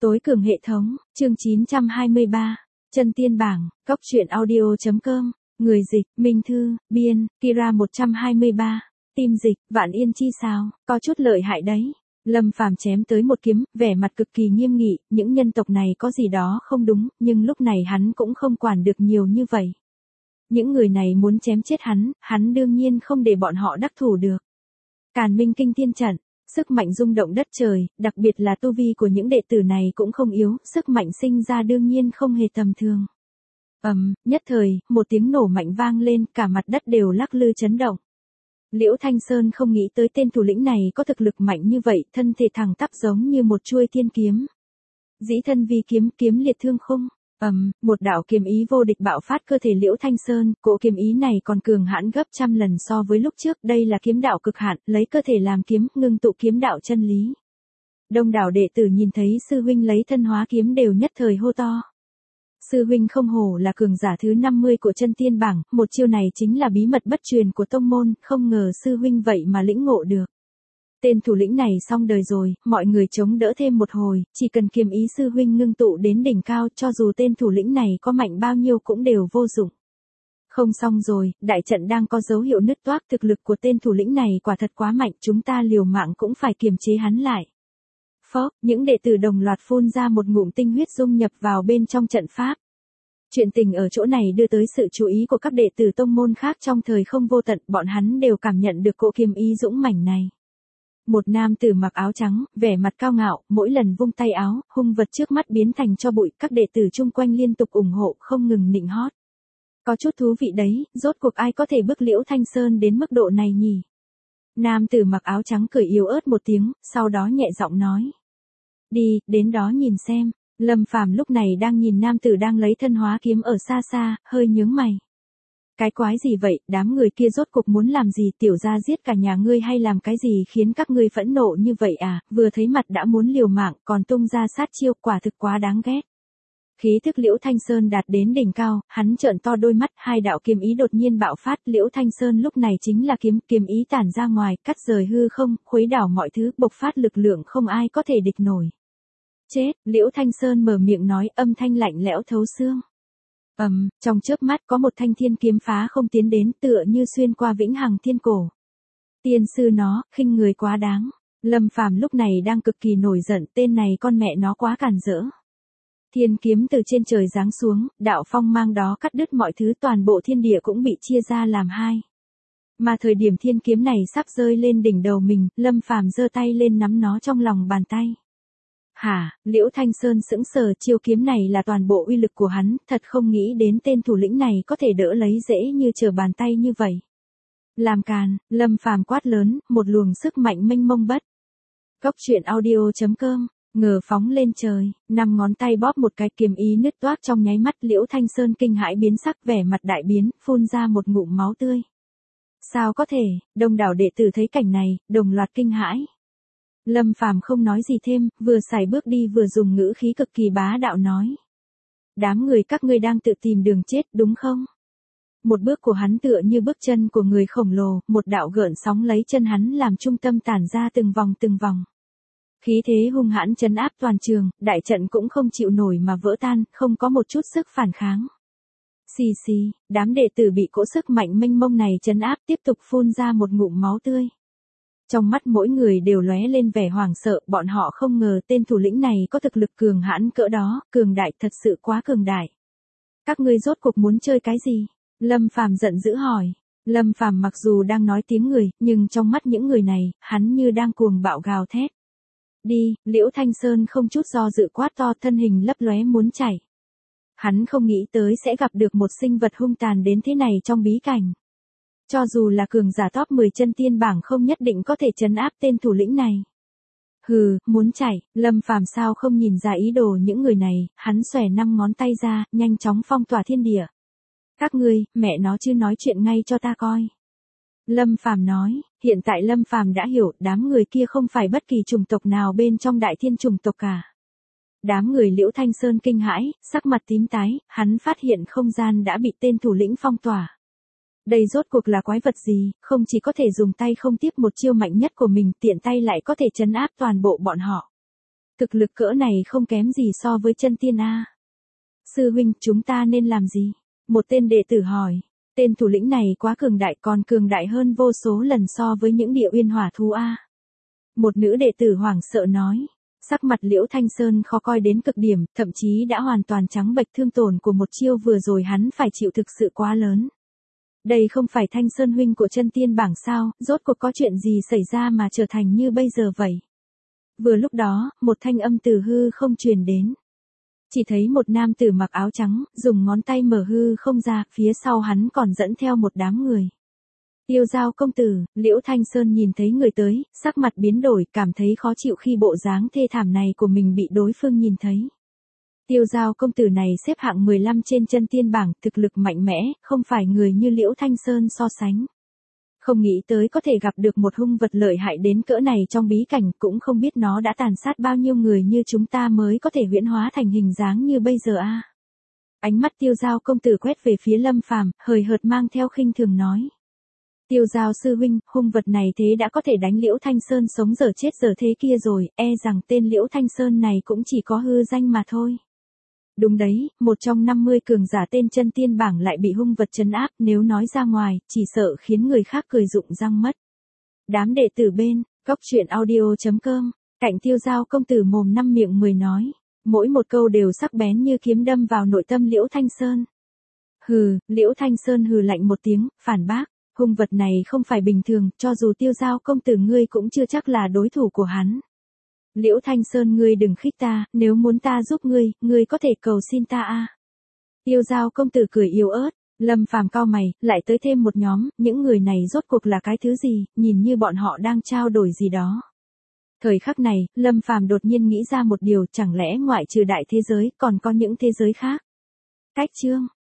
Tối cường hệ thống, chương 923, chân tiên bảng, cóc truyện audio.com, người dịch, Minh Thư, biên, Kira 123, tim dịch, Vạn Yên chi sao, có chút lợi hại đấy. Lâm Phàm chém tới một kiếm, vẻ mặt cực kỳ nghiêm nghị, những nhân tộc này có gì đó không đúng, nhưng lúc này hắn cũng không quản được nhiều như vậy. Những người này muốn chém chết hắn đương nhiên không để bọn họ đắc thủ được. Càn Minh kinh thiên trận, sức mạnh rung động đất trời, đặc biệt là tu vi của những đệ tử này cũng không yếu, sức mạnh sinh ra đương nhiên không hề tầm thường. Nhất thời, một tiếng nổ mạnh vang lên, cả mặt đất đều lắc lư chấn động. Liễu Thanh Sơn không nghĩ tới tên thủ lĩnh này có thực lực mạnh như vậy, thân thể thẳng tắp giống như một chuôi thiên kiếm. Dĩ thân vi kiếm, kiếm liệt thương khung. Một đạo kiếm ý vô địch bạo phát cơ thể Liễu Thanh Sơn, cỗ kiếm ý này còn cường hãn gấp trăm lần so với lúc trước, đây là kiếm đạo cực hạn, lấy cơ thể làm kiếm, ngưng tụ kiếm đạo chân lý. Đông đảo đệ tử nhìn thấy sư huynh lấy thân hóa kiếm đều nhất thời hô to. Sư huynh không hổ là cường giả thứ 50 của chân tiên bảng, một chiêu này chính là bí mật bất truyền của tông môn, không ngờ sư huynh vậy mà lĩnh ngộ được. Tên thủ lĩnh này xong đời rồi, mọi người chống đỡ thêm một hồi, chỉ cần kiếm ý sư huynh ngưng tụ đến đỉnh cao, cho dù tên thủ lĩnh này có mạnh bao nhiêu cũng đều vô dụng. Không xong rồi, đại trận đang có dấu hiệu nứt toác, thực lực của tên thủ lĩnh này quả thật quá mạnh, chúng ta liều mạng cũng phải kiềm chế hắn lại. Phốc, những đệ tử đồng loạt phun ra một ngụm tinh huyết dung nhập vào bên trong trận pháp. Chuyện tình ở chỗ này đưa tới sự chú ý của các đệ tử tông môn khác trong thời không vô tận, bọn hắn đều cảm nhận được cỗ kiếm ý dũng mãnh này. Một nam tử mặc áo trắng, vẻ mặt cao ngạo, mỗi lần vung tay áo, hung vật trước mắt biến thành tro bụi, các đệ tử chung quanh liên tục ủng hộ, không ngừng nịnh hót. Có chút thú vị đấy, rốt cuộc ai có thể bức Liễu Thanh Sơn đến mức độ này nhỉ? Nam tử mặc áo trắng cười yếu ớt một tiếng, sau đó nhẹ giọng nói. Đi, đến đó nhìn xem. Lâm Phàm lúc này đang nhìn nam tử đang lấy thân hóa kiếm ở xa xa, hơi nhướng mày. Cái quái gì vậy, đám người kia rốt cuộc muốn làm gì, tiểu gia giết cả nhà ngươi hay làm cái gì khiến các ngươi phẫn nộ như vậy à, vừa thấy mặt đã muốn liều mạng, còn tung ra sát chiêu, quả thực quá đáng ghét. Khí thức Liễu Thanh Sơn đạt đến đỉnh cao, hắn trợn to đôi mắt, hai đạo kiếm ý đột nhiên bạo phát, Liễu Thanh Sơn lúc này chính là kiếm ý tản ra ngoài, cắt rời hư không, khuấy đảo mọi thứ, bộc phát lực lượng không ai có thể địch nổi. Chết, Liễu Thanh Sơn mở miệng nói, âm thanh lạnh lẽo thấu xương. Trong chớp mắt có một thanh thiên kiếm phá không tiến đến, tựa như xuyên qua vĩnh hằng thiên cổ. Tiên sư nó, khinh người quá đáng. Lâm Phàm lúc này đang cực kỳ nổi giận, tên này con mẹ nó quá càn rỡ. Thiên kiếm từ trên trời giáng xuống, đạo phong mang đó cắt đứt mọi thứ, toàn bộ thiên địa cũng bị chia ra làm hai. Mà thời điểm thiên kiếm này sắp rơi lên đỉnh đầu mình, Lâm Phàm giơ tay lên nắm nó trong lòng bàn tay. Hả, Liễu Thanh Sơn sững sờ, chiêu kiếm này là toàn bộ uy lực của hắn, thật không nghĩ đến tên thủ lĩnh này có thể đỡ lấy dễ như trở bàn tay như vậy. Làm càn, Lâm Phàm quát lớn, một luồng sức mạnh mênh mông bất. Cóc truyện audio.com, ngờ phóng lên trời, 5 ngón tay bóp một cái, kiếm ý nứt toác trong nháy mắt, Liễu Thanh Sơn kinh hãi biến sắc, vẻ mặt đại biến, phun ra một ngụm máu tươi. Sao có thể, đông đảo đệ tử thấy cảnh này, đồng loạt kinh hãi. Lâm Phàm không nói gì thêm, vừa sải bước đi vừa dùng ngữ khí cực kỳ bá đạo nói. Đám người các ngươi đang tự tìm đường chết, đúng không? Một bước của hắn tựa như bước chân của người khổng lồ, một đạo gợn sóng lấy chân hắn làm trung tâm tản ra từng vòng từng vòng. Khí thế hung hãn trấn áp toàn trường, đại trận cũng không chịu nổi mà vỡ tan, không có một chút sức phản kháng. Xì xì, đám đệ tử bị cỗ sức mạnh mênh mông này trấn áp tiếp tục phun ra một ngụm máu tươi. Trong mắt mỗi người đều lóe lên vẻ hoảng sợ, bọn họ không ngờ tên thủ lĩnh này có thực lực cường hãn cỡ đó, cường đại, thật sự quá cường đại. Các ngươi rốt cuộc muốn chơi cái gì? Lâm Phàm giận dữ hỏi. Lâm Phàm mặc dù đang nói tiếng người, nhưng trong mắt những người này, hắn như đang cuồng bạo gào thét. Đi, Liễu Thanh Sơn không chút do dự quát to, thân hình lấp lóe muốn chạy. Hắn không nghĩ tới sẽ gặp được một sinh vật hung tàn đến thế này trong bí cảnh. Cho dù là cường giả top 10 chân tiên bảng không nhất định có thể trấn áp tên thủ lĩnh này. Hừ, muốn chạy, Lâm Phàm sao không nhìn ra ý đồ những người này, hắn xòe 5 ngón tay ra, nhanh chóng phong tỏa thiên địa. Các ngươi, mẹ nó chứ nói chuyện ngay cho ta coi. Lâm Phàm nói, hiện tại Lâm Phàm đã hiểu, đám người kia không phải bất kỳ chủng tộc nào bên trong đại thiên chủng tộc cả. Đám người Liễu Thanh Sơn kinh hãi, sắc mặt tím tái, hắn phát hiện không gian đã bị tên thủ lĩnh phong tỏa. Đây rốt cuộc là quái vật gì, không chỉ có thể dùng tay không tiếp một chiêu mạnh nhất của mình, tiện tay lại có thể trấn áp toàn bộ bọn họ. Thực lực cỡ này không kém gì so với chân tiên a. Sư huynh, chúng ta nên làm gì? Một tên đệ tử hỏi. Tên thủ lĩnh này quá cường đại, còn cường đại hơn vô số lần so với những địa uyên hỏa thú a. Một nữ đệ tử hoảng sợ nói. Sắc mặt Liễu Thanh Sơn khó coi đến cực điểm, thậm chí đã hoàn toàn trắng bệch, thương tổn của một chiêu vừa rồi hắn phải chịu thực sự quá lớn. Đây không phải Thanh Sơn huynh của chân tiên bảng sao, rốt cuộc có chuyện gì xảy ra mà trở thành như bây giờ vậy? Vừa lúc đó, một thanh âm từ hư không truyền đến. Chỉ thấy một nam tử mặc áo trắng, dùng ngón tay mở hư không ra, phía sau hắn còn dẫn theo một đám người. Tiêu Giao công tử. Liễu Thanh Sơn nhìn thấy người tới, sắc mặt biến đổi, cảm thấy khó chịu khi bộ dáng thê thảm này của mình bị đối phương nhìn thấy. Tiêu Giao công tử này xếp hạng 15 trên chân tiên bảng, thực lực mạnh mẽ, không phải người như Liễu Thanh Sơn so sánh. Không nghĩ tới có thể gặp được một hung vật lợi hại đến cỡ này trong bí cảnh, cũng không biết nó đã tàn sát bao nhiêu người như chúng ta mới có thể huyễn hóa thành hình dáng như bây giờ a. Ánh mắt Tiêu Giao công tử quét về phía Lâm Phàm, hời hợt mang theo khinh thường nói. Tiêu Giao sư huynh, hung vật này thế đã có thể đánh Liễu Thanh Sơn sống giờ chết giờ thế kia rồi, e rằng tên Liễu Thanh Sơn này cũng chỉ có hư danh mà thôi. Đúng đấy, một trong 50 cường giả tên chân tiên bảng lại bị hung vật trấn áp, nếu nói ra ngoài, chỉ sợ khiến người khác cười rụng răng mất. Đám đệ tử bên, góc truyện audio.com, cạnh Tiêu Giao công tử mồm năm miệng 10 nói, mỗi một câu đều sắc bén như kiếm đâm vào nội tâm Liễu Thanh Sơn. Hừ, Liễu Thanh Sơn hừ lạnh một tiếng, phản bác, hung vật này không phải bình thường, cho dù Tiêu Giao công tử ngươi cũng chưa chắc là đối thủ của hắn. Liễu Thanh Sơn, ngươi đừng khích ta, nếu muốn ta giúp ngươi có thể cầu xin ta a. Tiêu Giao công tử cười yếu ớt. Lâm Phàm cau mày, lại tới thêm một nhóm, những người này rốt cuộc là cái thứ gì, nhìn như bọn họ đang trao đổi gì đó. Thời khắc này, Lâm Phàm đột nhiên nghĩ ra một điều, chẳng lẽ ngoại trừ đại thế giới còn có những thế giới khác? Cách chương